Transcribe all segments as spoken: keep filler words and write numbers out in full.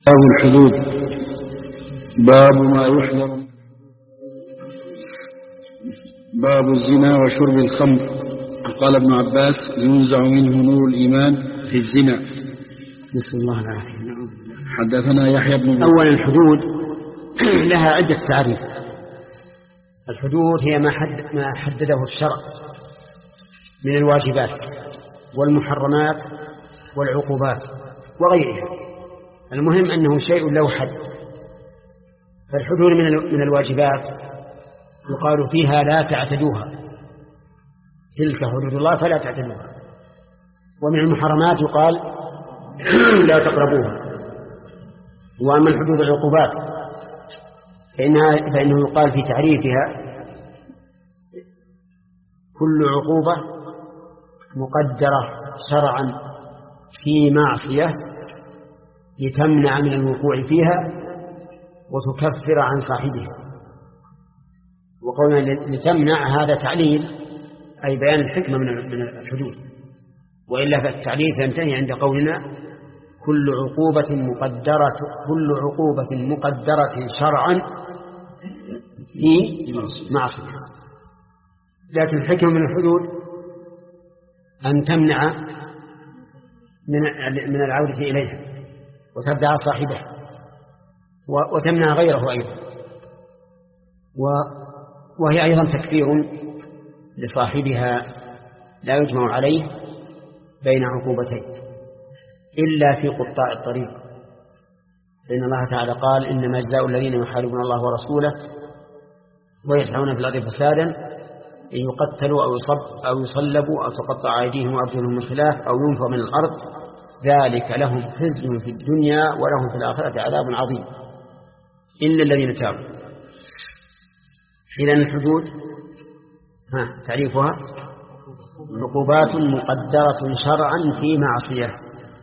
باب الحدود. باب ما يحذر. باب الزنا وشرب الخمر. قال ابن عباس: ينزع منه نور الإيمان في الزنا. نسأل الله العافية. حدثنا يحيى بن أولا الحدود لها عدة تعريف. الحدود هي ما, حد ما حدده الشرع من الواجبات والمحرمات والعقوبات وغيرها. المهم أنه شيء له حد. فالحدود من الواجبات يقال فيها لا تعتدوها، تلك حدود الله فلا تعتدوها. ومن المحرمات يقال لا تقربوها. وأما الحدود العقوبات فإنها فإنه يقال في تعريفها: كل عقوبة مقدرة شرعا في معصية لتمنع من الوقوع فيها وتكفر عن صاحبها. وقولنا لتمنع هذا تعليل، أي بيان الحكمة من الحدود، وإلا فالتعليل ينتهي عند قولنا كل عقوبة مقدرة كل عقوبة مقدرة شرعا في معصية. لكن الحكمة من الحدود أن تمنع من العودة إليها وتبدأ صاحبه وتمنع غيره أيضا، وهي أيضا تكفير لصاحبها لا يجمع عليه بين عقوبتين إلا في قطاع الطريق، لأن الله تعالى قال: إنما جزاء الذين يحاربون الله ورسوله ويسعون في الأرض فسادا أن يقتلوا أو يصب أو يصلبوا أو تقطع أيديهم وأرجلهم من خلاف أو ينفوا من الأرض، ذلك لهم خزي في الدنيا ولهم في الآخرة عذاب عظيم إلا الذين تابوا. إذن الحدود ها تعريفها: عقوبات مقدرة شرعا في معصية.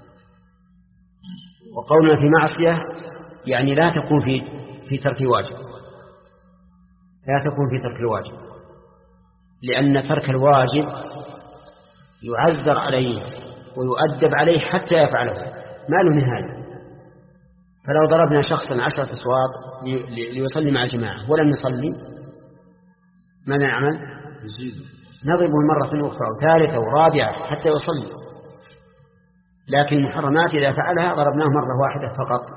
وقولنا في معصية يعني لا تكون في في ترك واجب، لا تكون في ترك الواجب، لأن ترك الواجب يعزر عليه ويؤدب عليه حتى يفعله، ما له نهاية. فلو ضربنا شخصا عشرة أصوات ليصلي مع الجماعة ولم يصلي، ماذا نعمل؟ نضربه مرة أخرى وثالثة ورابعة حتى يصلي. لكن المحرمات إذا فعلها ضربناه مرة واحدة فقط.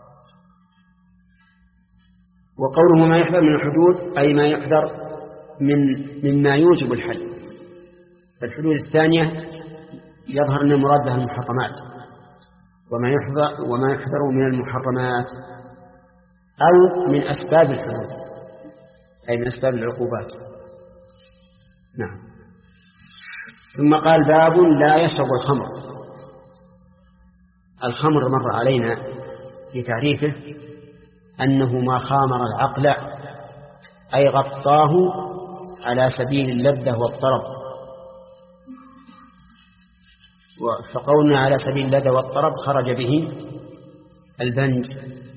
وقوله ما يحذر من الحدود أي ما يحذر من مما يوجب الحد. فالحدود الثانية يظهر أن المراد بها المحرمات، وما يحذر وما يحذر من المحرمات أو من أسباب الحدود، أي من أسباب العقوبات. نعم. ثم قال: باب لا يشرب الخمر. الخمر مر علينا في تعريفه أنه ما خامر العقل، أي غطاه على سبيل اللذة والطرب. فقولنا على سبيل اللذة والطرب خرج به البنج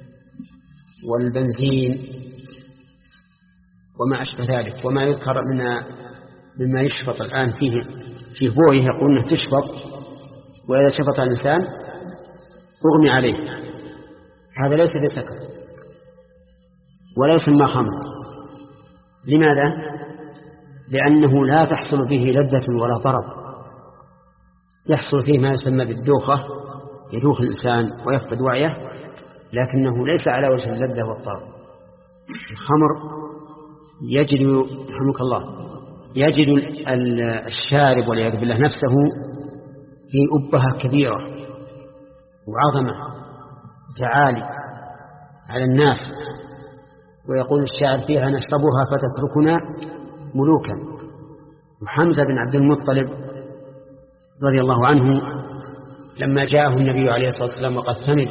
والبنزين وما أشبه ذلك، وما يذكر من مما يشفط الآن فيه في بويه يقول أنه تشفط، وإذا شفط الإنسان أغمي عليه. هذا ليس بسكر ولا يسمى خمر. لماذا؟ لأنه لا تحصل به لذة ولا طرب، يحصل فيه ما يسمى بالدوخة، يدوخ الإنسان ويفقد وعيه، لكنه ليس على وجه اللذة والطرب. الخمر يجد رحمك الله يجد الشارب والعياذ بالله نفسه في أبهة كبيرة وعظمة تعالي على الناس، ويقول الشاعر فيها: نشربها فتتركنا ملوكا. وحمزة بن عبد المطلب رضي الله عنه لما جاءه النبي عليه الصلاة والسلام وقد ثمن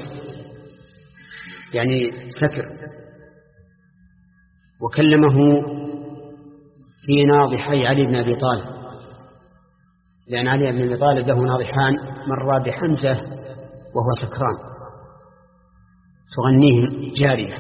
يعني سكر، وكلمه في ناضحي علي بن أبي طالب، لأن علي بن أبي طالب له ناضحان، مرة بحمزة وهو سكران تغنيه جارية،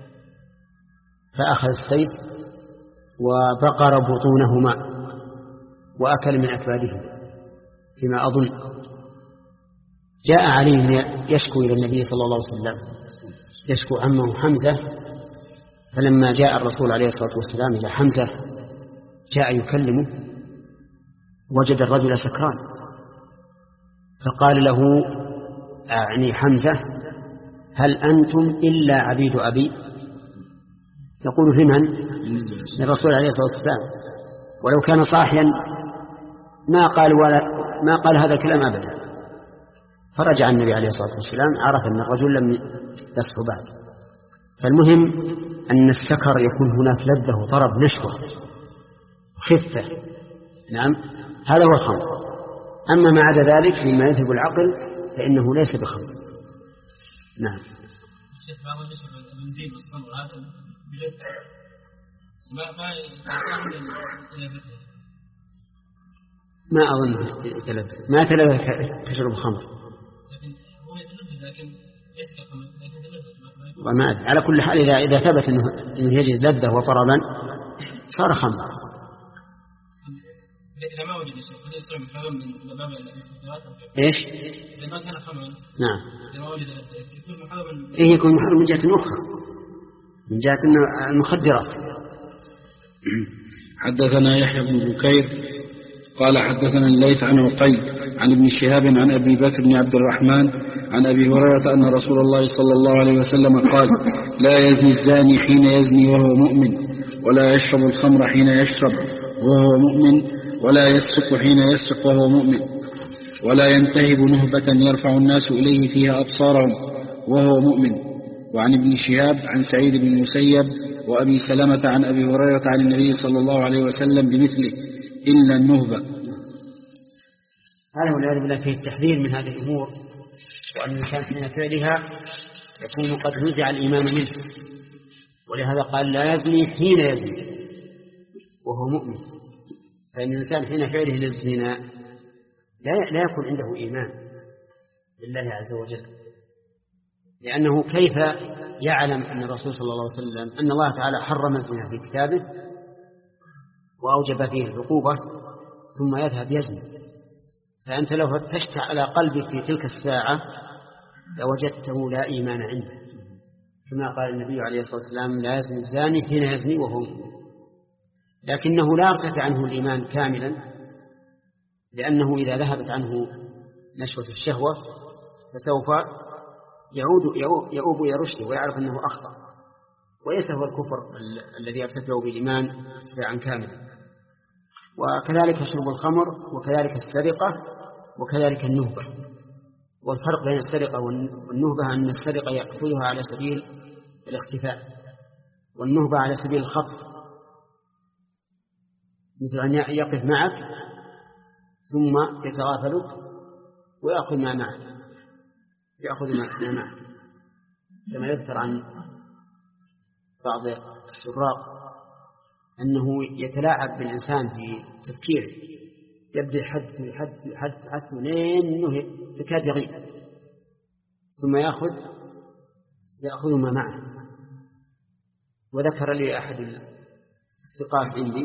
فأخذ السيف وبقر بطونهما وأكل من أكبادهما فيما أظن، جاء علي يشكو إلى النبي صلى الله عليه وسلم، يشكو عمه حمزة، فلما جاء الرسول عليه الصلاة والسلام إلى حمزة جاء يكلمه وجد الرجل سكران، فقال له يعني حمزة: هل أنتم إلا عبيد أبي؟ يقول في من؟ الرسول عليه الصلاة والسلام، ولو كان صاحيا ما قال ولا ما قال هذا الكلام أبدا. فرجع النبي عليه الصلاة والسلام، عرف أن الرجل لم يصح بعد. فالمهم أن السكر يكون هناك لذة وطرب، نشوة خفة، نعم، هذا هو الخمر. أما ما عدا ذلك مما يذهب العقل فإنه ليس بخمر. نعم. ما أظن يتلذذ، ما يتلذذ كشرب الخمر. وما أدري، على كل حال إذا إذا ثبت إنه إنه يجد لذة وطربا صار خمر. إذا ما وجد شيء قد يصير محرم من باب الاعتراف. إيش؟ إذا ما كان خمرا. نعم. إذا ما وجد يكون محرم. إيه يكون محرم من جهة أخرى، من جهة المخدرات. حدثنا يحيى بن بكير قال حدثنا الليث عن عقيل عن ابن شهاب عن أبي بكر بن عبد الرحمن عن أبي هريرة أن رسول الله صلى الله عليه وسلم قال: لا يزني الزاني حين يزني وهو مؤمن، ولا يشرب الخمر حين يشرب وهو مؤمن، ولا يسرق حين يسرق وهو مؤمن، ولا ينتهب نهبة يرفع الناس إليه فيها أبصارهم وهو مؤمن. وعن ابن شهاب عن سعيد بن المسيب وأبي سلمة عن أبي هريرة عن النبي صلى الله عليه وسلم بمثله إلا النهبة. هذا والعياذ بالله فيه التحذير من هذه الأمور، وأن الإنسان حين فعلها يكون قد نزع الإيمان منه، ولهذا قال: لا يزني حين يزني وهو مؤمن. فإن الإنسان حين فعله للزنا لا يكون عنده إيمان بالله عز وجل، لأنه كيف يعلم أن الرسول صلى الله عليه وسلم أن الله تعالى حرم الزنا في كتابه وأوجب فيه العقوبة ثم يذهب يزني؟ فأنت لو فتشت على قلبك في تلك الساعة لوجدته لا إيمان عنده، كما قال النبي عليه الصلاة والسلام: لا يزني الزاني حين يزني وهو مؤمن. لكنه لا يرتفع عنه الإيمان كاملا، لأنه إذا ذهبت عنه نشوة الشهوة فسوف يعود يؤوب إلى رشده ويعرف أنه أخطأ، وليس هو الكفر الذي يرتفع بالإيمان ارتفاعا كاملا. وكذلك شرب الخمر، وكذلك السرقة، وكذلك النهبة. والفرق بين السرقة والنهبة أن السرقة يأخذها على سبيل الاختفاء، والنهبة على سبيل الخطف، مثل أن يقف معك ثم يتغافلك ويأخذ ما معك، يأخذ ما معك، كما يذكر عن بعض السراق أنه يتلاعب بالإنسان في تفكيره، يبدأ يحدث يحدث يحدث حتى لأنه يكاد يغيب، ثم يأخذ يأخذ ما معه. وذكر لي أحد الثقات عندي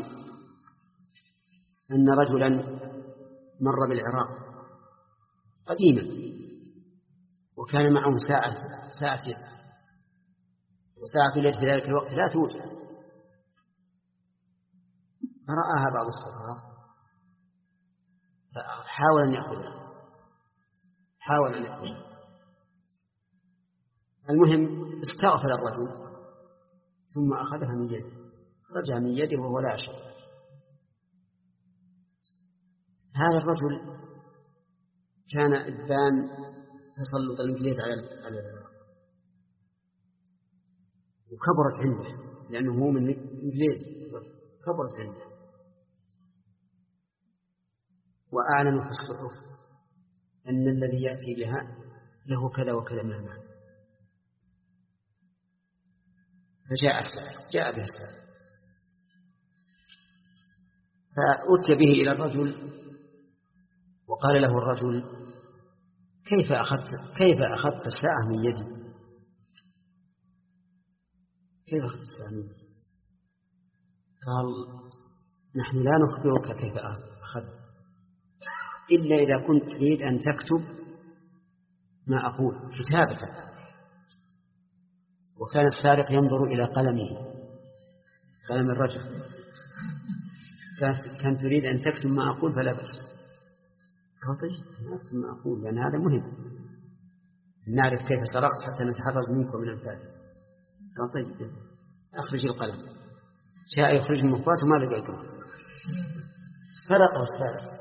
أن رجلا مر بالعراق قديما وكان معه ساعة ساعة يد، وساعة اليد في ذلك الوقت لا توجد، فرآها بعض السفراء فحاول أن يأخذها حاول أن يأخذها المهم استغفل الرجل ثم أخذها من يده، رجع من يده وهو لا يشعر. هذا الرجل كان إبان تسلط الإنجليز على العراق، وكبرت عنده لأنه هو من الإنجليز، كبرت عنده وأعلنوا في الصحف أن الذي يأتي بها له كذا وكذا من المال. فجاء السائل جاء به السائل فأتي به إلى الرجل وقال له الرجل: كيف أخذت كيف أخذت الساعة من يدي؟ كيف أخذت الساعة من يدي؟ قال: نحن لا نخبرك كيف أخذت إلا إذا كنت تريد أن تكتب ما أقول كتابة. وكان السارق ينظر إلى قلمه، قلم الرجل، كان تريد أن تكتب ما أقول فلا بأس. قال طيب أكتب ما أقول لأن هذا مهم، نعرف كيف سرقت حتى نتحرز منك ومن أمثالك. قال طيب أخرج القلم. جاء يخرج من مخواته ما لقى القلم، سرق والسارق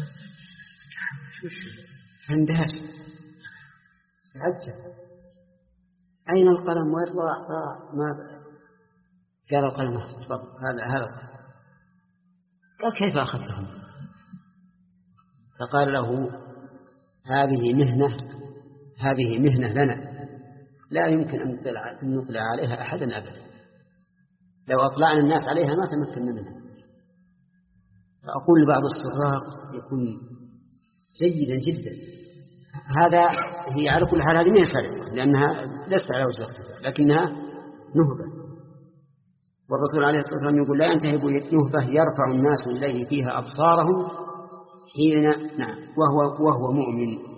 فاندهش تعجب أين القلم وين راح؟ ماذا؟ قال القلم هذا هذا. قال كيف أخذته؟ فقال له هذه مهنة، هذه مهنة لنا لا يمكن أن نطلع عليها أحدا أبدا، لو أطلعنا الناس عليها ما تمكننا منها. فأقول لبعض السراق يكون جيدا جدا، هذا هي على كل حال هذه ما سرقة لأنها ليست على وجه الاختفاء لكنها نهبة. والرسول عليه الصلاة والسلام يقول لا ينتهب نهبة يرفع الناس إليه فيها أبصارهم حين نعم وهو وهو مؤمن.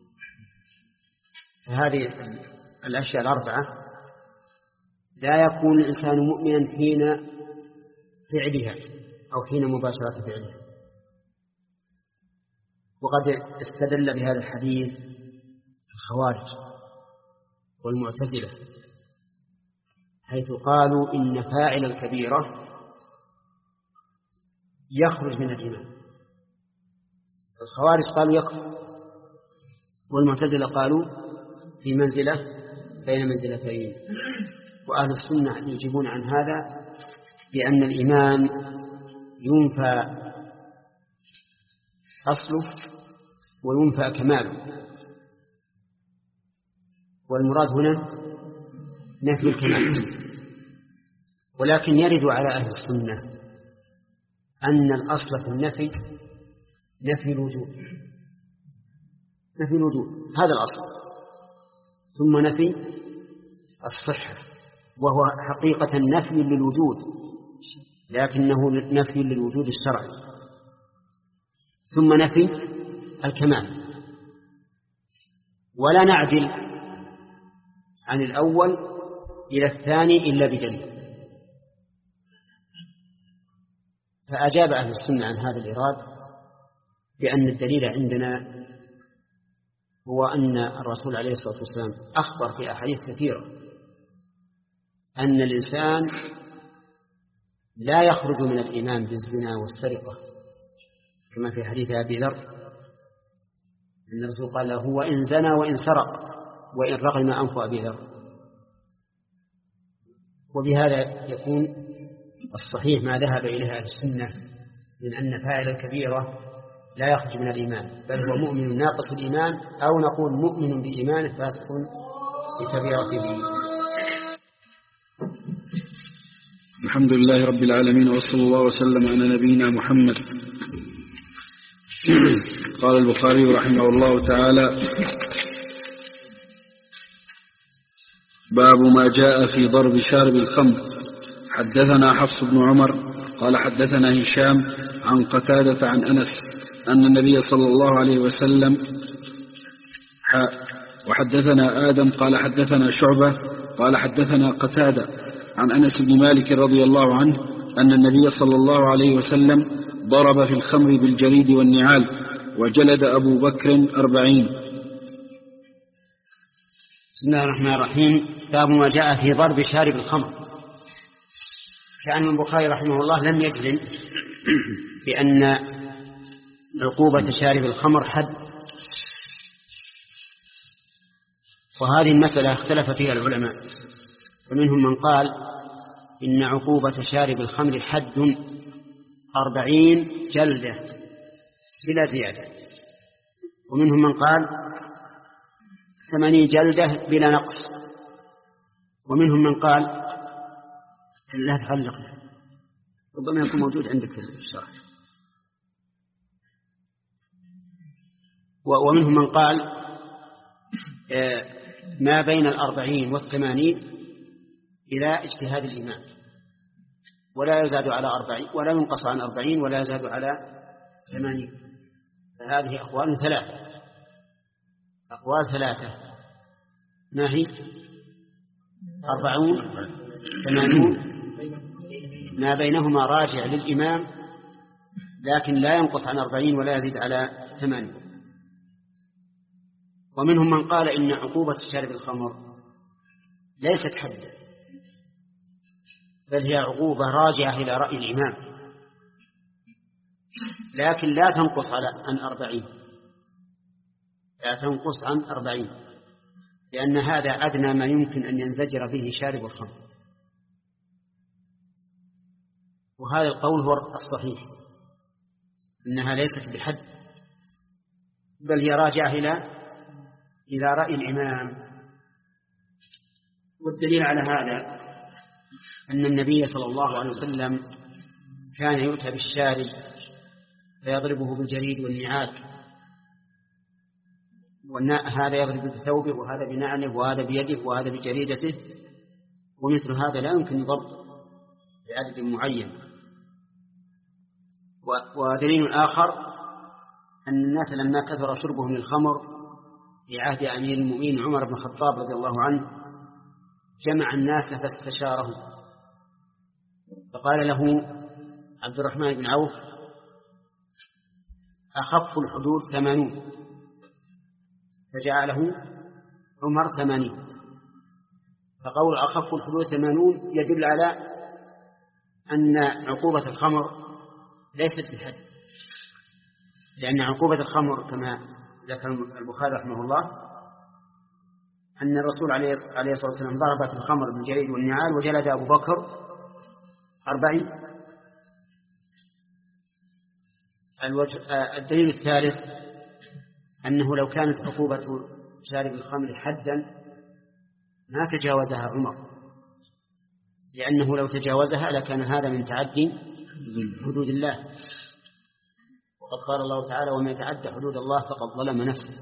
فهذه الأشياء الأربعة لا يكون الإنسان مؤمنا حين فعلها أو حين مباشرة فعلها. وقد استدل بهذا الحديث الخوارج والمعتزلة حيث قالوا إن فاعل الكبيرة يخرج من الإيمان. الخوارج قالوا يكفر، والمعتزلة قالوا في منزلة بين منزلتين. وأهل السنة يجيبون عن هذا بأن الإيمان ينفى أصله وينفى كماله، والمراد هنا نفي الكمال. ولكن يرد على أهل السنة أن الأصل في النفي نفي الوجود، نفي الوجود هذا الأصل، ثم نفي الصحة وهو حقيقة نفي للوجود لكنه نفي للوجود الشرعي، ثم نفي الكمال. ولا نعدل عن الأول إلى الثاني إلا بدليل. فأجاب أهل السنة عن هذا الإراد بأن الدليل عندنا هو أن الرسول عليه الصلاة والسلام أخبر في أحاديث كثيرة أن الإنسان لا يخرج من الإيمان بالزنا والسرقة، كما في حديث أبي ذر أن الرسول قال له هو إن زنى وإن سرق وإن رغم أنف أبي ذر. وبهذا يكون الصحيح ما ذهب إليه أهل السنة من أن فاعل الكبيرة لا يخرج من الإيمان بل هو مؤمن ناقص الإيمان، أو نقول مؤمن بإيمانه فاسق بكبيرته. الحمد لله رب العالمين، وصلى الله وسلم على نبينا محمد. قال البخاري رحمه الله تعالى: باب ما جاء في ضرب شارب الخمر. حدثنا حفص بن عمر قال حدثنا هشام عن قتادة عن أنس أن النبي صلى الله عليه وسلم وحدثنا آدم قال حدثنا شعبة قال حدثنا قتادة عن أنس بن مالك رضي الله عنه أن النبي صلى الله عليه وسلم ضرب في الخمر بالجريد والنعال وجلد أبو بكر أربعين. بسم الله الرحمن الرحيم. باب ما جاء في ضرب شارب الخمر. كأن البخاري رحمه الله لم يجزم بأن عقوبة شارب الخمر حد، وهذه المسألة اختلف فيها العلماء، فمنهم من قال إن عقوبة شارب الخمر حد أربعين جلدة بلا زيادة، ومنهم من قال ثمانين جلدة بلا نقص، ومنهم من قال لا تعلق، ربما يكون موجود عندك في الشرح، ومنهم من قال ما بين الأربعين والثمانين إلى اجتهاد الإمام، ولا يزاد على أربعين ولا ينقص عن أربعين ولا يزاد على ثمانين. فهذه أقوال ثلاثة. أقوال ثلاثة، ما هي؟ أربعون، ثمانون، ما بينهما راجع للإمام لكن لا ينقص عن أربعين ولا يزيد على ثمانين. ومنهم من قال إن عقوبة شارب الخمر ليست حدا، بل هي عقوبة راجعة إلى رأي الإمام لكن لا تنقص على عن أربعين، لا تنقص عن أربعين، لأن هذا أدنى ما يمكن أن ينزجر به شارب الخمر. وهذا القول هو الصحيح، إنها ليست بحد، بل هي راجعة إلى إلى رأي الإمام. والدليل على هذا أن النبي صلى الله عليه وسلم كان يؤتى بالشارب فيضربه بالجريد والنعال، وهذا يضرب بثوبه وهذا بنعله وهذا بيده وهذا بجريدته، ومثل هذا لا يمكن ضبط بعدد معين. ودليل آخر أن الناس لما كثر شربهم للخمر في عهد أمير المؤمنين عمر بن الخطاب رضي الله عنه جمع الناس فاستشاره، فقال له عبد الرحمن بن عوف: أخف الحدود ثمانون، فجعله عمر ثمانين. فقول أخف الحدود ثمانون يدل على أن عقوبة الخمر ليست بحد، لأن عقوبة الخمر كما ذكر البخاري رحمه الله أن الرسول عليه الصلاة والسلام ضرب في الخمر بالجريد والنعال وجلد أبو بكر أربعين. الدليل الثالث أنه لو كانت عقوبة شارب الخمر حدا ما تجاوزها عمر، لأنه لو تجاوزها لكان هذا من تعدي حدود الله، وقد قال الله تعالى: ومن يتعدى حدود الله فقد ظلم نفسه.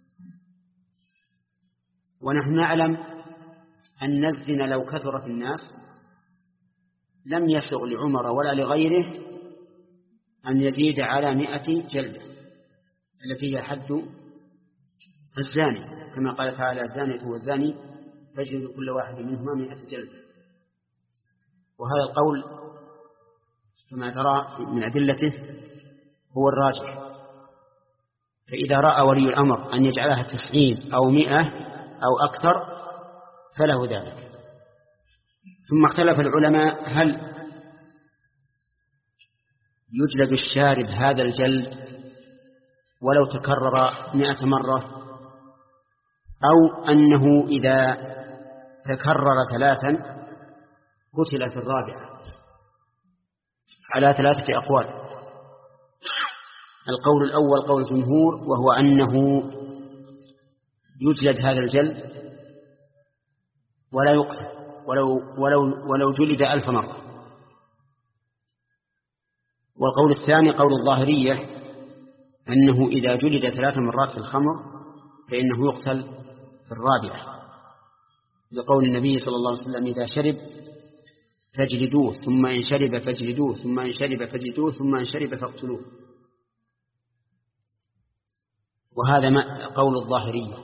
ونحن نعلم أن الزنا لو كثر في الناس لم يسغ لعمر ولا لغيره أن يزيد على مئة جلدة التي هي حد الزاني، كما قال تعالى: الزانية والزاني فاجلدوا كل واحد منهما مئة جلدة. وهذا القول كما ترى من أدلته هو الراجح. فإذا رأى ولي الأمر أن يجعلها تسعين أو مئة أو أكثر فله ذلك. ثم اختلف العلماء هل يجلد الشارب هذا الجلد ولو تكرر مئة مرة، أو أنه إذا تكرر ثلاثا قتل في الرابعة، على ثلاثة أقوال. القول الأول قول الجمهور، وهو أنه يجلد هذا الجلد ولا يقتل ولو, ولو, ولو جلد ألف مرة. والقول الثاني قول الظاهرية، أنه إذا جلد ثلاث مرات في الخمر فإنه يقتل في الرابعة، لقول النبي صلى الله عليه وسلم: إذا شرب فاجلدوه، ثم إن شرب فاجلدوه، ثم إن شرب فاجلدوه، ثم إن شرب فاقتلوه. وهذا ما قول الظاهرية.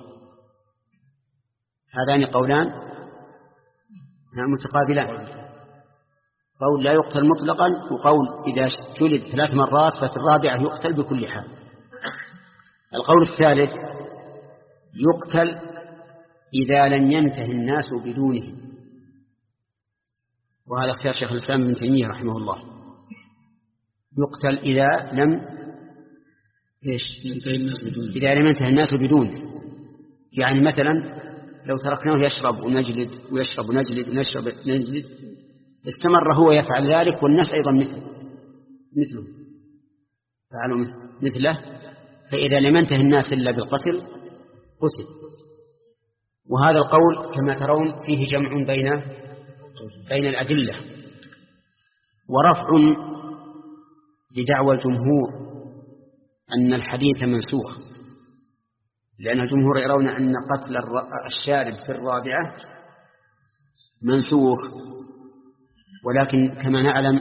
هذان قولان متقابلان، قول لا يقتل مطلقا، وقول إذا جلد ثلاث مرات ففي الرابعة يقتل بكل حال. القول الثالث يقتل إذا لم ينته الناس بدونه، وهذا اختيار شيخ الإسلام ابن تيمية رحمه الله. يقتل إذا لم إيش؟ إذا لم ينته الناس بدونه، يعني مثلا لو تركناه يشرب ونجلد ويشرب ونجلد ونشرب ونجلد استمر هو يفعل ذلك والناس أيضا مثله مثله فعلوا مثله، فإذا لم ينته الناس إلا بالقتل قتل. وهذا القول كما ترون فيه جمع بين بين الأدلة، ورفع لدعوى الجمهور أن الحديث منسوخ، لأن الجمهور يرون أن قتل الشارب في الرابعة منسوخ. ولكن كما نعلم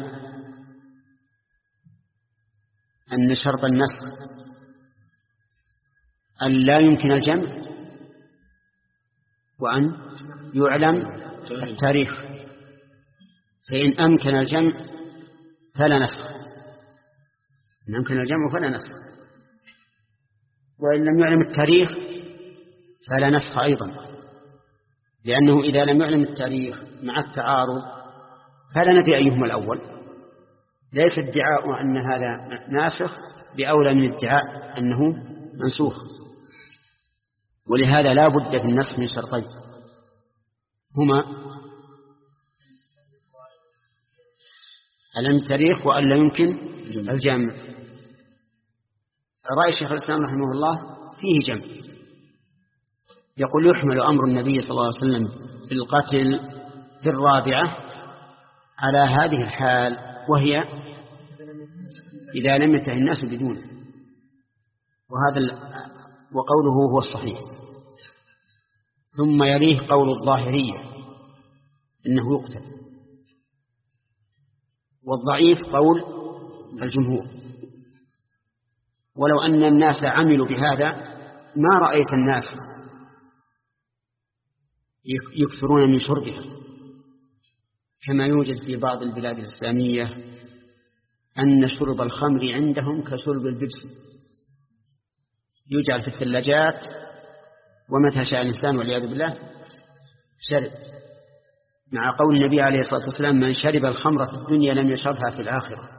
أن شرط النسخ أن لا يمكن الجمع وأن يعلم التاريخ، فإن أمكن الجمع فلا نسخ، إن أمكن الجمع فلا نسخ، وإن لم يعلم التاريخ فلا نسخ أيضا، لأنه إذا لم يعلم التاريخ مع التعارض فلا ندري أيهما الأول. ليس ادعاء أن هذا ناسخ بأولى من ادعاء أنه منسوخ، ولهذا لا بد في النسخ من شرطين هما علم التاريخ وأن لا يمكن الجمع. رأي الشيخ الإسلام رحمه الله فيه جمع، يقول يحمل أمر النبي صلى الله عليه وسلم بالقتل في الرابعة على هذه الحال، وهي إذا لم ينتهي الناس بدونه، وهذا وقوله هو الصحيح. ثم يليه قول الظاهرية إنه يقتل، والضعيف قول الجمهور. ولو أن الناس عملوا بهذا ما رأيت الناس يكثرون من شربها، كما يوجد في بعض البلاد الإسلامية أن شرب الخمر عندهم كشرب البيبسي، يجعل في الثلاجات ومتى شاء الإنسان والعياذ بالله شرب، مع قول النبي عليه الصلاة والسلام من شرب الخمر في الدنيا لم يشربها في الآخرة،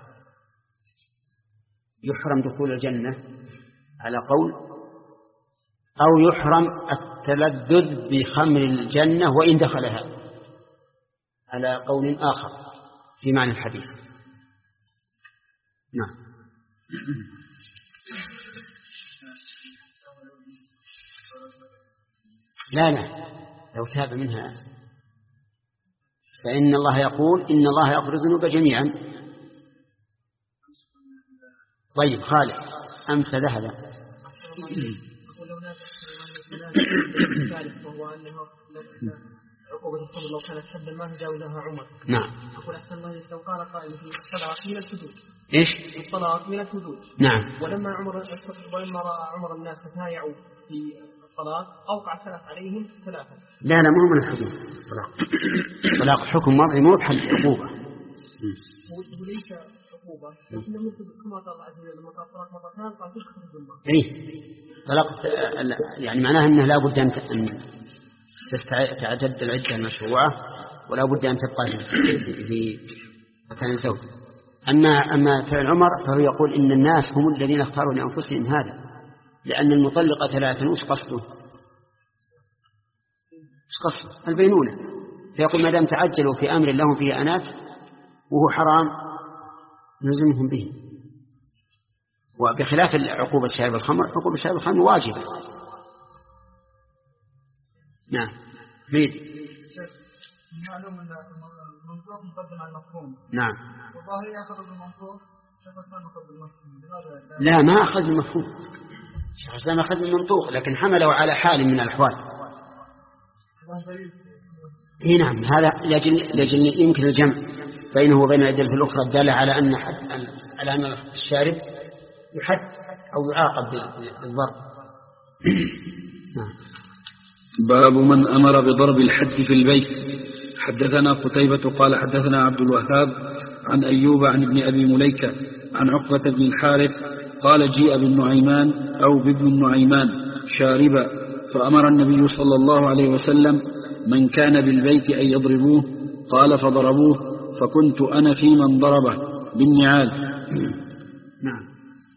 يحرم دخول الجنة على قول، أو يحرم التلذذ بخمر الجنة وإن دخلها على قول آخر في معنى الحديث. نعم. لا لا لو تاب منها، فإن الله يقول إن الله يغفر الذنوب جميعا. طيب خالد أمس ذهب وهو أنه عقوبة الصبر لو كانت حدا ما تجاوزها عمر. نعم. أقول أحسن الله لو قال قائل في الصلاة من الحدود. إيش؟ الصلاة من الحدود. نعم. ولما عمر ولما رأى عمر الناس تتايعوا في الصلاة أوقع ثلاث عليهم ثلاثة. لا لا مو من الحدود، طلاق طلاق حكم وضعي مو بحل عقوبة. وليس عقوبة، لكن من كما قال الله عز وجل لما قال طلاق مرتين قال تشكر الذمة. إيه طلاق يعني معناه أنه لا بد أن تعتد العدة المشروعة ولا بد أن تبقى في مكان الزوج. أما أما فعل عمر فهو يقول إن الناس هم الذين اختاروا لأنفسهم هذا، لأن المطلقة ثلاثا وش قصده؟ وش قصده؟ البينونة. فيقول ما دام تعجلوا في أمر لهم فيه أنات وهو حرام نلزمهم به. وبخلاف عقوبة شارب الخمر، عقوبة شارب الخمر واجبة. نعم. بيد. معلوم أن المنطوق مقدم على المفهوم. نعم. والله يأخذ بالمنطوق، شيخ الإسلام أخذ بالمفهوم. لا ما أخذ بالمفهوم. شيخ الإسلام أخذ بالمنطوق لكن حمله على حال من الأحوال. إيه نعم. هذا لأجل لأجل يمكن الجمع بينه وبين الأدلة الأخرى الدالة على أن حد على أن الشارب يحد أو يعاقب بالضرب. نعم. باب من أمر بضرب الحد في البيت. حدثنا قتيبة قال حدثنا عبد الوهاب عن أيوب عن ابن أبي مليكة عن عقبة بن الحارث قال جيء بالنعيمان أو بابن النعيمان شاربا فأمر النبي صلى الله عليه وسلم من كان بالبيت أن يضربوه، قال فضربوه فكنت أنا في من ضربه بالنعال. نعم.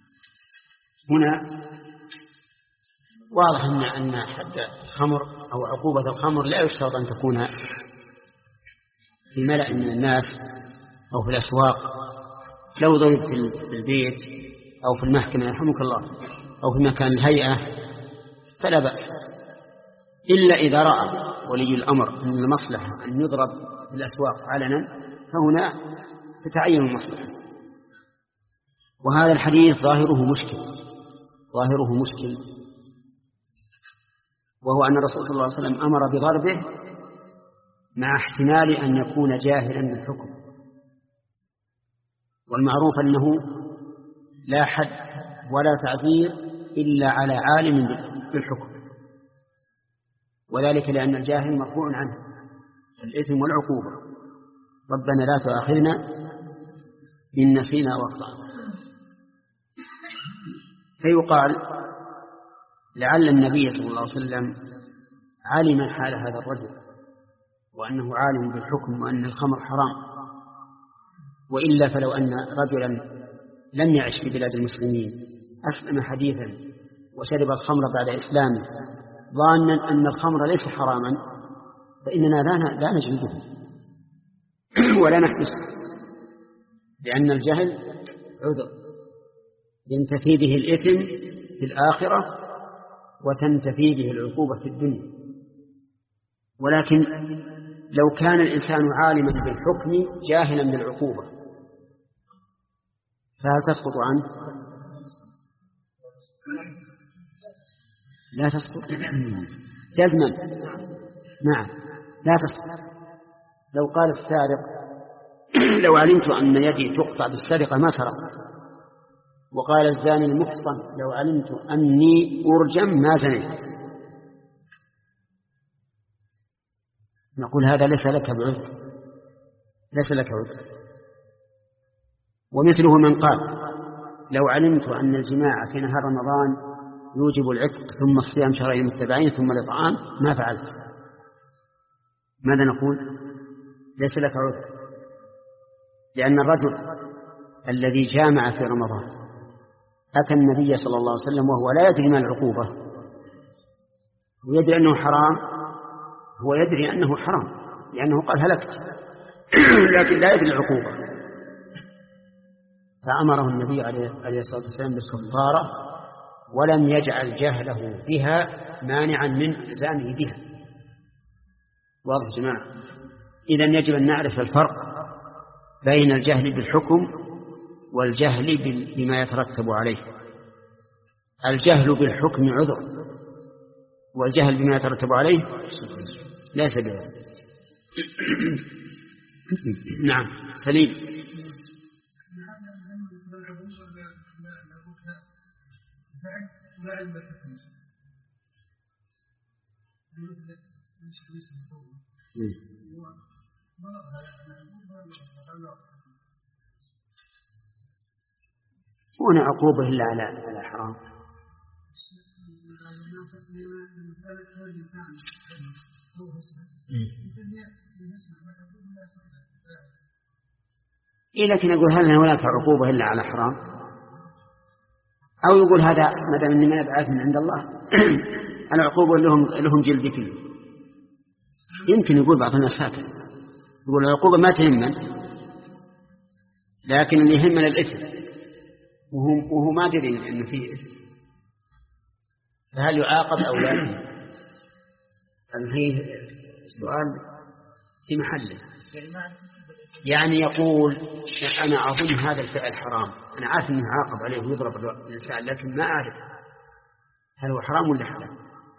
هنا واضح أن أن حد الخمر أو عقوبة الخمر لا يشترط أن تكون في ملأ من الناس أو في الأسواق. لو ضرب في البيت أو في المحكمة يرحمك الله أو في مكان الهيئة فلا بأس، إلا إذا رأى ولي الأمر أن المصلحة أن يضرب في الأسواق علنا فهنا تتعين المصلحة. وهذا الحديث ظاهره مشكل ظاهره مشكل وهو أن الرسول صلى الله عليه وسلم أمر بضربه مع احتمال أن يكون جاهلا بالحكم، والمعروف أنه لا حد ولا تعزير إلا على عالم بالحكم. وذلك لأن الجاهل مرفوع عنه الإثم والعقوبة. ربنا لا تؤاخذنا إن نسينا أو أخطأنا. فيقال لعل النبي صلى الله عليه وسلم علم حال هذا الرجل وأنه عالم بالحكم وأن الخمر حرام، وإلا فلو أن رجلا لم يعش في بلاد المسلمين أسلم حديثا وشرب الخمر بعد إسلامه ظانا أن الخمر ليس حراما فإننا لا نجلده ولا نحبسه، لأن الجهل عذر ينتفي به الإثم في الآخرة وتنتفي به العقوبة في الدنيا. ولكن لو كان الإنسان عالما بالحكم جاهلا بالعقوبة فهل تسقط عنه؟ لا تسقط جزما. نعم لا تسقط. لو قال السارق لو علمت أن يدي تقطع بالسرقة ما سرقت، وقال الزاني المحصن لو علمت أني أرجم ما زنيت، نقول هذا ليس لك بعذر، ليس لك عذر. ومثله من قال لو علمت أن الجماع في نهار رمضان يوجب العتق ثم الصيام شهرين متبعين ثم الإطعام ما فعلت، ماذا نقول؟ ليس لك عذر، لأن الرجل الذي جامع في رمضان أتى النبي صلى الله عليه وسلم وهو لا يدري ما العقوبة ويدري أنه حرام، هو يدري أنه حرام لأنه قال هلكت لكن لا يدري العقوبة، فأمره النبي عليه الصلاة والسلام بالكفارة ولم يجعل جهله بها مانعا من إلزامه بها. واضح يا جماعة؟ إذن يجب أن نعرف الفرق بين الجهل بالحكم والجهل بما يترتب عليه. الجهل بالحكم عذر والجهل بما يترتب عليه ليس بعذر. نعم سليم. هنا عقوبة إلا على على حرام. إيه لكن يقول هل هناك عقوبة إلا على حرام؟ أو يقول هذا ما دام إني ما بعث من عند الله العقوبة لهم لهم جلد كله. يمكن يقول بعض الناس هكذا، يقول العقوبة ما تهمنا لكن اللي يهمنا الإثم، وهو, وهو ما دري إنه فيه إثم، فهل يعاقب أو لا؟ هذا سؤال في محله. يعني يقول أنا أظن هذا الفعل حرام، أنا عارف أنه يعاقب عليه ويضرب الإنسان لكن ما أعرف هل هو حرام ولا حلال.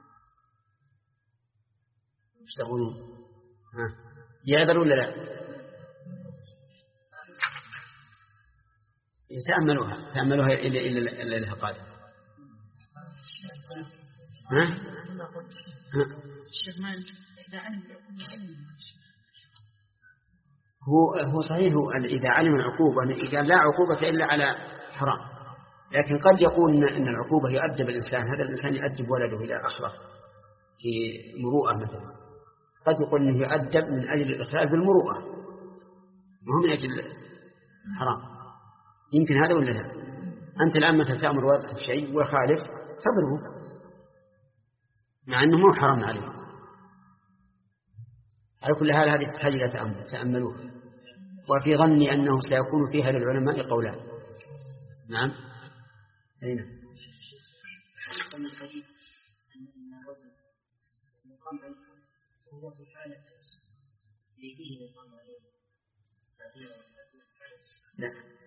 ايش تقولون؟ ها يعذر ولا لا؟ يتأملوها تأملوها إلا إلا إلا لها قادم. ها؟ ها؟ هو هو صحيح إذا علم العقوبة، إذا لا عقوبة إلا على حرام، لكن قد يقول إن العقوبة يؤدب الإنسان، هذا الإنسان يؤدب ولده إلى آخره في مروءة مثلا، قد يقول إنه يؤدب من أجل الإخلال بالمروءة ما هو من أجل حرام. يمكن هذا ولا لا؟ أنت الآن مثلا تأمر ولدك بشيء وخالف تضربه مع أنه مو حرام عليه. على كل حال هذه تحتاج إلى تأمل، تأملوه. وفي ظني أنه سيكون فيها للعلماء قولان. نعم أين لا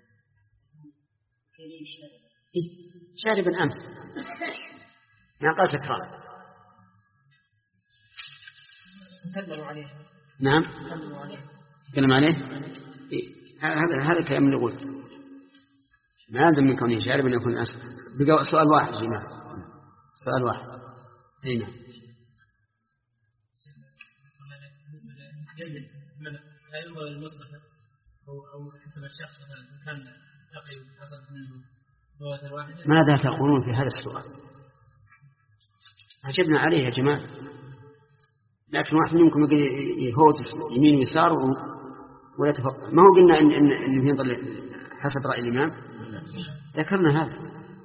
شارب أمس ما قال سكران. تكلموا عليه. نعم تكلموا عليه. تكلم عليه. هذا هذا الكلام اللي قلت ما لازم من كونه شارب أن يكون أسكر. بقى سؤال واحد يا جماعة، سؤال واحد. أين جيد هل هو المصلحة أو أو حسب الشخص مثلا كان يقي حصلت منه لغة واحدة. ماذا تقولون في هذا السؤال؟ عجبنا عليه يا جماعة، لكن واحد منكم يهوت يمين ويسار ولا تفضل. ما هو قلنا إن إن إن ينظر حسب رأي الإمام؟ ذكرنا هذا.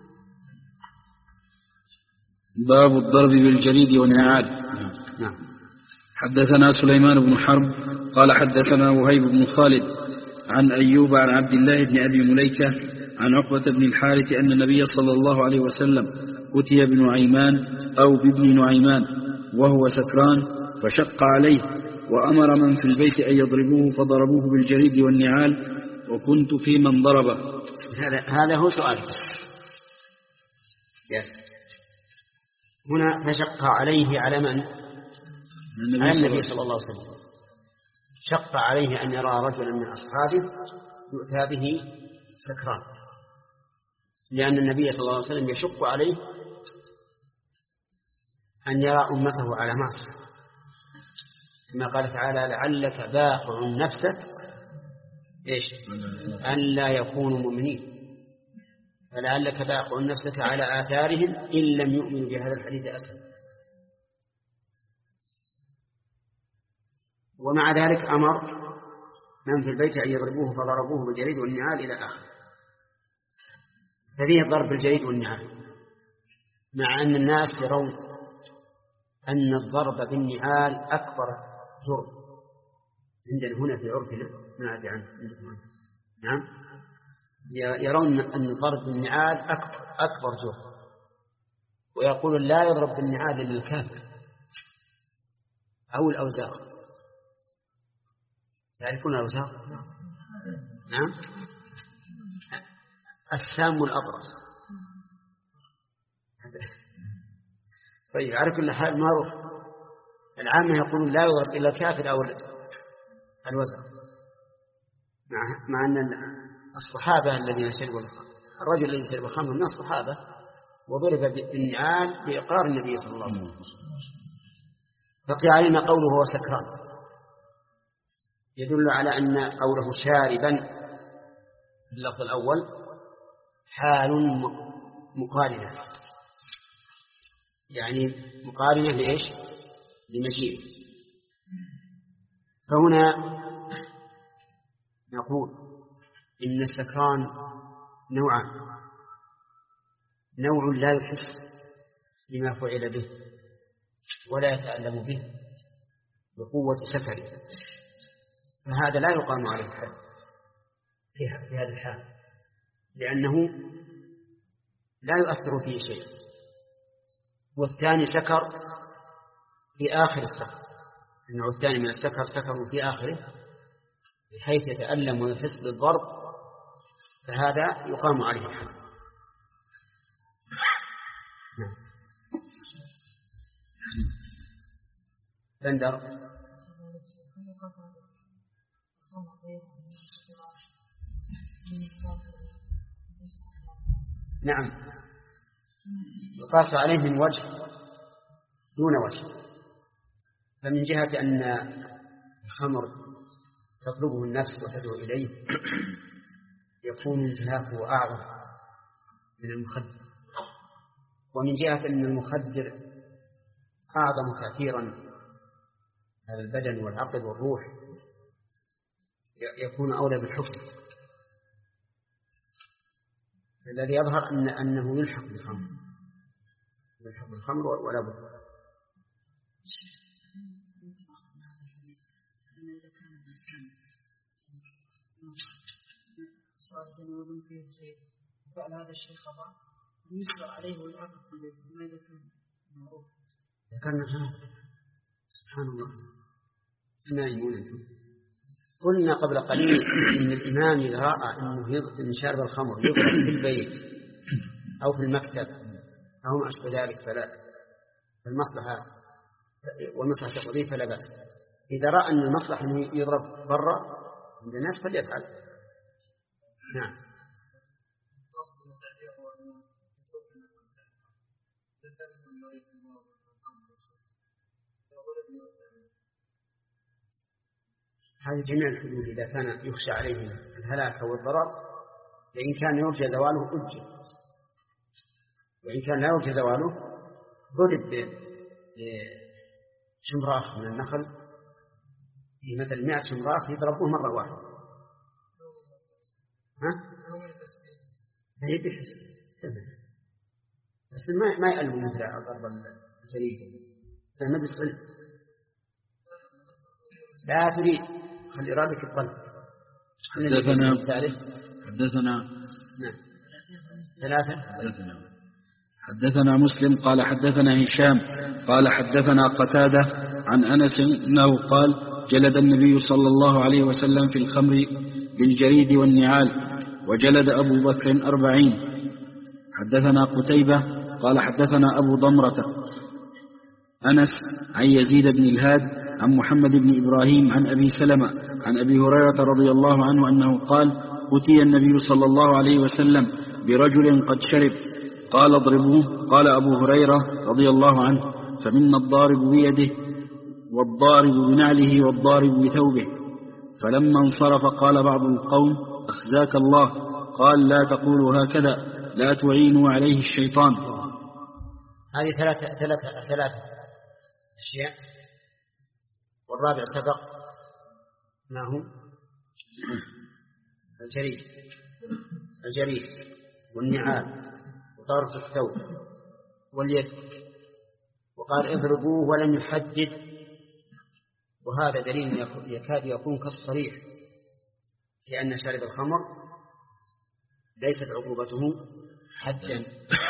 باب الضرب بالجريد والنعال. نعم. حدثنا سليمان بن حرب قال حدثنا وهيب بن خالد عن أيوب عن عبد الله بن أبي مليكة عن عقبة بن الحارث أن النبي صلى الله عليه وسلم أتي بنعيمان أو بابن نعيمان وهو سكران فشق عليه وأمر من في البيت أن يضربوه فضربوه بالجريد والنعال وكنت في من ضربه. هذا هذا هو سؤال. يس. هنا فشق عليه على من؟ على النبي صلى الله عليه وسلم. شق عليه أن يرى رجلا من أصحابه يؤتى به سكران، لأن النبي صلى الله عليه وسلم يشق عليه أن يرى أمته على معصية، كما قال تعالى لعلك باخع نفسك إيش؟ أن لا يكونوا مؤمنين، فلعلك باخع نفسك على آثارهم إن لم يؤمنوا بهذا الحديث أسفا. ومع ذلك أمر من في البيت أن يضربوه فضربوه بالجريد والنعال إلى آخر. ففيه ضرب بالجريد والنعال، مع أن الناس يرون أن الضرب بالنعال أكبر جرم عندنا هنا في عرفنا، ما أدري عنه. نعم، يرون أن الضرب بالنعال أكبر أكبر جرم، ويقول لا يضرب بالنعال إلا الكافر أو الأوزاق. تعرفون الأوزاق؟ نعم، السام الأبرص. طيب على كل حال معروف، العامة يقولون لا يضرب إلا الكافر أو الوزغ، مع, مع أن الصحابة الذين شربوا الرجل الذي شرب الخمر من الصحابة وضرب بالنعال بإقرار النبي صلى الله عليه وسلم. بقي علينا قوله هو سكران، يدل على أن قوله شاربا في اللفظ الأول حال مقارنة، يعني مقارنة لإيش؟ لمجيء. فهنا نقول إن السكران نوعان: نوع لا يحس بما فعل به ولا يتألم به بقوة سكره، فهذا لا يقام عليه الحد في هذا الحال، لأنه لا يؤثر فيه شيء. والثاني سكر في آخر السكر، النوع الثاني من السكر سكر في آخره بحيث يتألم ويحس بالضرب، فهذا يقام عليه الحد. بندر. نعم، يقاس عليه من وجه دون وجه. فمن جهة أن الخمر تطلبه النفس وتدعو إليه يكون انتهاكه أعظم من المخدر، ومن جهة أن المخدر أعظم تأثيرا على البدن والعقل والروح يكون أولى بالحكم. الذي يظهر أن أنه يلحق بالخمر، يلحق بالخمر ولا بد. فعل هذا الشيء خطأ يسبق عليه ويعاقب في البيت، ماذا كان معروف؟ ذكرنا هذا. سبحان الله، نايمون أنتم. قلنا قبل قليل إن الإمام إذا رأى أنه من شارب الخمر يضرب في البيت أو في المكتب أو ما أشبه ذلك فلا، المصلحة والمصلحة تقضي فلا بأس. إذا رأى أن المصلحة يضرب برا عند الناس فليفعل. نعم. هذه جميع الحدود إذا كان يخشى عليهم الهلاك أو الضرر، فإن كان يرجى زواله أجل، وإن كان لا يرجى زواله ضرب بشمراخ من النخل، في مثل مئة شمراخ يضربوه مرة واحدة. ها؟ لا يبحث بس ما ما يألم مثل ضرب الجريدة. هذا مجلس علم، لا تريد خلي إرادك الطلب. حدثنا حدثنا نعم ثلاثة حدثنا حدثنا مسلم قال حدثنا هشام قال حدثنا قتادة عن أنس أنه قال جلد النبي صلى الله عليه وسلم في الخمر بالجريد والنعال، وجلد أبو بكر أربعين. حدثنا قتيبة قال حدثنا أبو ضمرة أنس عن يزيد بن الهاد عن محمد بن إبراهيم عن أبي سلمة عن أبي هريرة رضي الله عنه أنه قال أتي النبي صلى الله عليه وسلم برجل قد شرب، قال اضربوه. قال أبو هريرة رضي الله عنه فمنا الضارب بيده والضارب بنعله والضارب بثوبه. فلما انصرف قال بعض القوم أخزاك الله، قال لا تقولوا هكذا، لا تعينوا عليه الشيطان. هذه ثلاثة ثلاثة ثلاثة أشياء، والرابع سبق ما هو الجريد الجريد والنعال وضرب الثوب واليد، وقال اضربوه ولم يحدد، وهذا دليل يكاد يكون كالصريح في أن شارب الخمر ليست عقوبته حدا.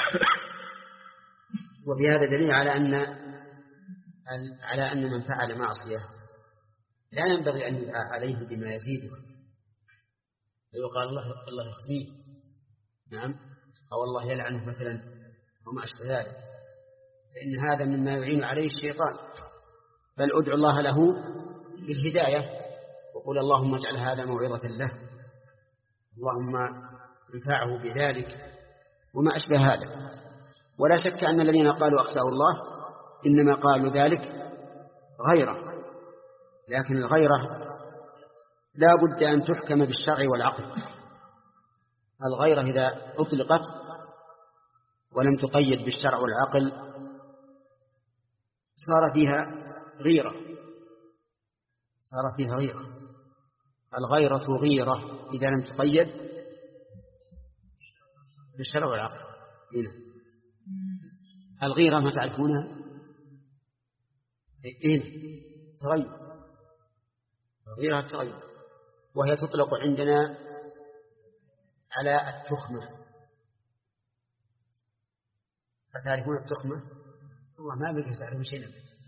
وفي هذا دليل على أن على أن من فعل معصية لا ينبغي أن يدعى عليه بما يزيده، ويقال الله الله يخزيه، نعم، أو الله يلعنه مثلا وما أشبه ذلك، فإن هذا مما يعين عليه الشيطان. بل أدعو الله له بالهداية، وقول اللهم اجعل هذا موعظة له، اللهم انفعه بذلك وما أشبه هذا. ولا شك أن الذين قالوا أخزاه الله إنما قالوا ذلك غيره، لكن الغيرة لا بد أن تحكم بالشرع والعقل. الغيرة إذا أطلقت ولم تقيد بالشرع والعقل صار فيها غيرة صار فيها غيرة الغيرة غيرة إذا لم تقيد بالشرع والعقل. هنا الغيرة ما تعرفونها؟ إيه تغير، غيرة تغير، وهي تطلق عندنا على التخمة. أتعرفون التخمة؟ والله ما بقى تعرفون شيء.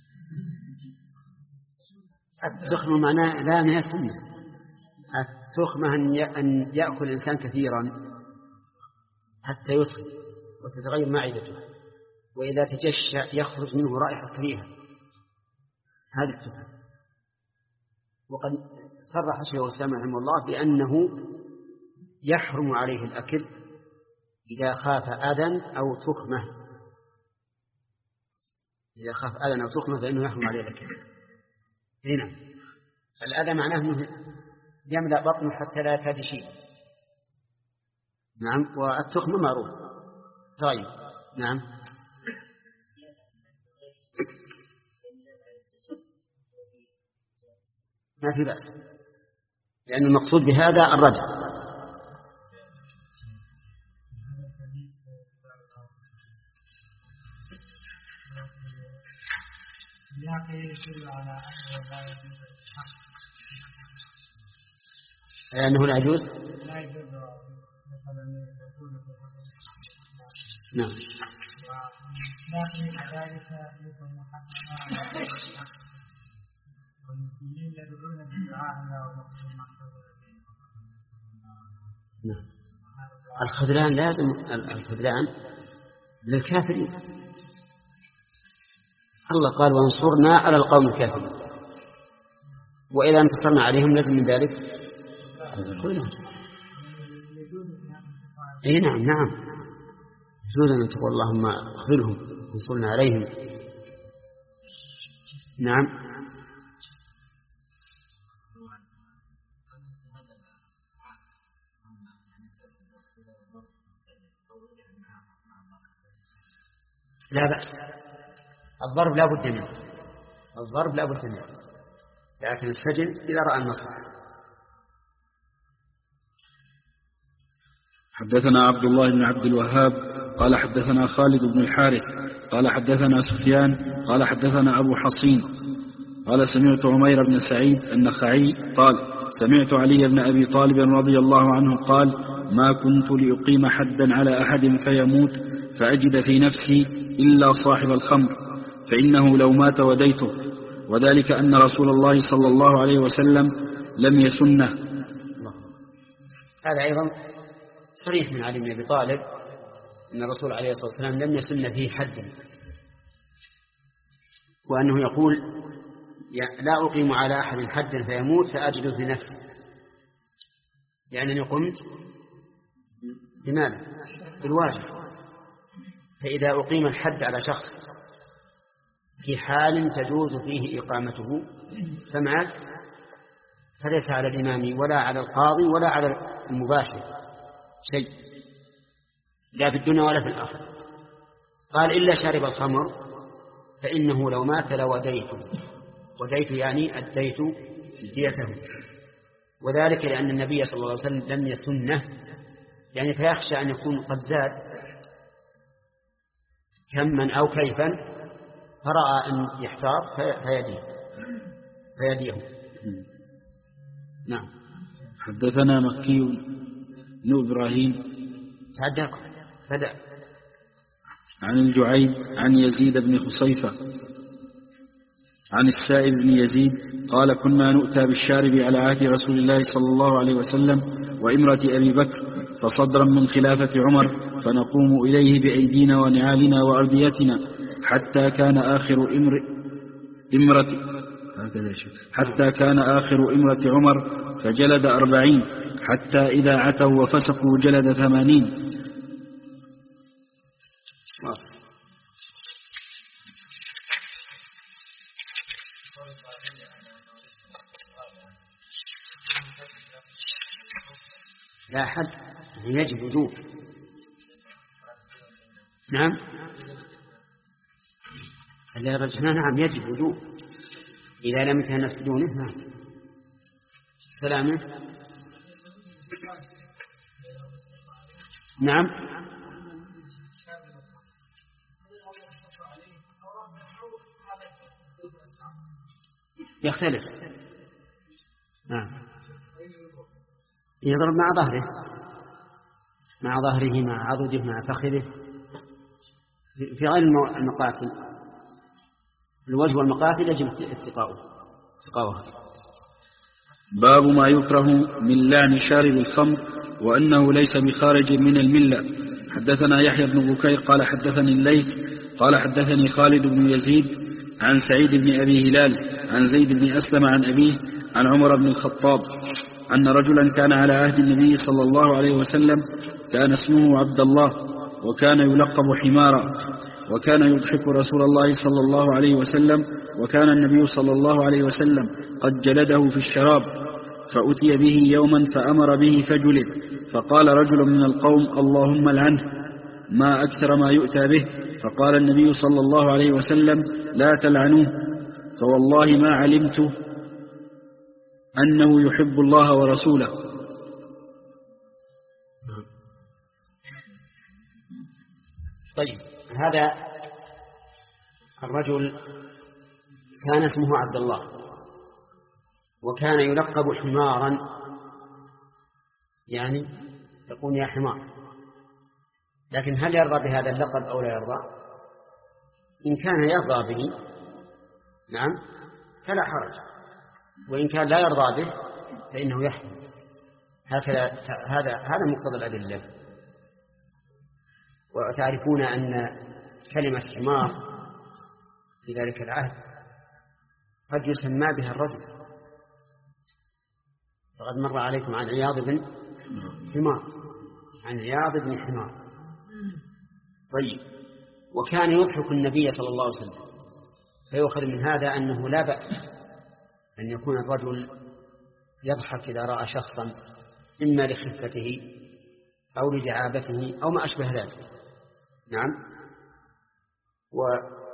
التخمة معناه لا من السنة. التخمة أن يأكل الإنسان كثيرا حتى يطهر وتتغير معدته، وإذا تجشى يخرج منه رائحة كريهة، هذه التخمة. وقد صرح شيخ الإسلام رحمه الله بأنه يحرم عليه الأكل إذا خاف أذى أو تخمة. إذا خاف أذى أو تخمة فإنه يحرم عليه الأكل. هنا الأذى معناه أنه يملأ بطنه حتى لا يكاد شيء. نعم. والتخمة معروف. طيب. نعم. ما في بأس، لأن المقصود بهذا الردع. لأنه لا يجوز. نعم. الخذلان لازم الخذلان للكافرين. الله قال وانصرنا على القوم الكافرين، وإذا انتصرنا عليهم لازم من ذلك خذلان. اي نعم نعم يجوز أن تقول اللهم اخذلهم وانصرنا عليهم. نعم. لا بأس، الضرب لا بد منه، الضرب لا بد منه، لكن السجن إذا رأى المصلحة. حدثنا عبد الله بن عبد الوهاب قال حدثنا خالد بن الحارث قال حدثنا سفيان قال حدثنا أبو حصين قال سمعت عمير بن سعيد النخعي قال سمعت علي بن أبي طالب رضي الله عنه قال ما كنت لأقيم حدا على أحد فيموت فأجد في نفسي إلا صاحب الخمر فإنه لو مات وديته، وذلك أن رسول الله صلى الله عليه وسلم لم يسنه. هذا أيضا صريح من علي بن أبي طالب أن الرسول عليه الصلاة والسلام لم يسن فيه حدا، وأنه يقول لا أقيم على أحد حدا فيموت فأجد في نفسي، لأنني قمت بماذا؟ بالواجب. فإذا أقيم الحد على شخص في حال تجوز فيه إقامته فمات فليس على الإمام ولا على القاضي ولا على المباشر شيء، لا في الدنيا ولا في الآخرة. قال إلا شارب الخمر فإنه لو مات لوديته، وديت يعني أديت ديته، وذلك لأن النبي صلى الله عليه وسلم لم يسنه، يعني فيخشى أن يكون قد زاد كما أو كيفا فرأى أن يحتار فيديه فيديه نعم. حدثنا مكي بن إبراهيم تعدق بدأ عن الجعيد عن يزيد بن خصيفة عن السائب بن يزيد قال كنا نؤتى بالشارب على عهد رسول الله صلى الله عليه وسلم وإمرة أبي بكر فصدرا من خلافة عمر فنقوم إليه بأيدينا ونعالنا وأرديتنا حتى كان آخر إمر إمرة حتى كان آخر إمرة عمر فجلد أربعين حتى إذا عتوا وفسقوا جلد ثمانين. لا حد يجب وجوب. نعم اللي رجحنا نعم يجب وجوب إذا لم يتهنس بدونه. نعم سلامة. نعم يختلف. نعم يضرب مع ظهره مع ظهره مع عضده مع فخذه في غير المقاتل. الوجه والمقاتل يجب اتقاؤه اتقاؤها. باب ما يكره من لعن شارب الخمر وأنه ليس بخارج من الملة. حدثنا يحيى بن بكير قال حدثني الليث قال حدثني خالد بن يزيد عن سعيد بن أبي هلال عن زيد بن أسلم عن أبيه عن عمر بن الخطاب أن رجلا كان على عهد النبي صلى الله عليه وسلم كان اسمه عبد الله وكان يلقب حمارا وكان يضحك رسول الله صلى الله عليه وسلم وكان النبي صلى الله عليه وسلم قد جلده في الشراب فأتي به يوما فأمر به فجلد فقال رجل من القوم اللهم لعنه ما أكثر ما يؤتى به فقال النبي صلى الله عليه وسلم لا تلعنوه فوالله ما علمت أنه يحب الله ورسوله. طيب هذا الرجل كان اسمه عبد الله وكان يلقب حمارا، يعني يقول يا حمار، لكن هل يرضى بهذا اللقب أو لا يرضى؟ إن كان يرضى به نعم فلا حرج، وإن كان لا يرضى به فإنه يحمل. هكذا هذا هذا مقتضى الأدلة. وتعرفون أن كلمة حمار في ذلك العهد قد يسمى بها الرجل، فقد مر عليكم عن عياض بن حمار عن عياض بن حمار. طيب وكان يضحك النبي صلى الله عليه وسلم، فيؤخذ من هذا أنه لا بأس أن يكون الرجل يضحك إذا رأى شخصا إما لخفته أو لدعابته أو ما أشبه ذلك. نعم. و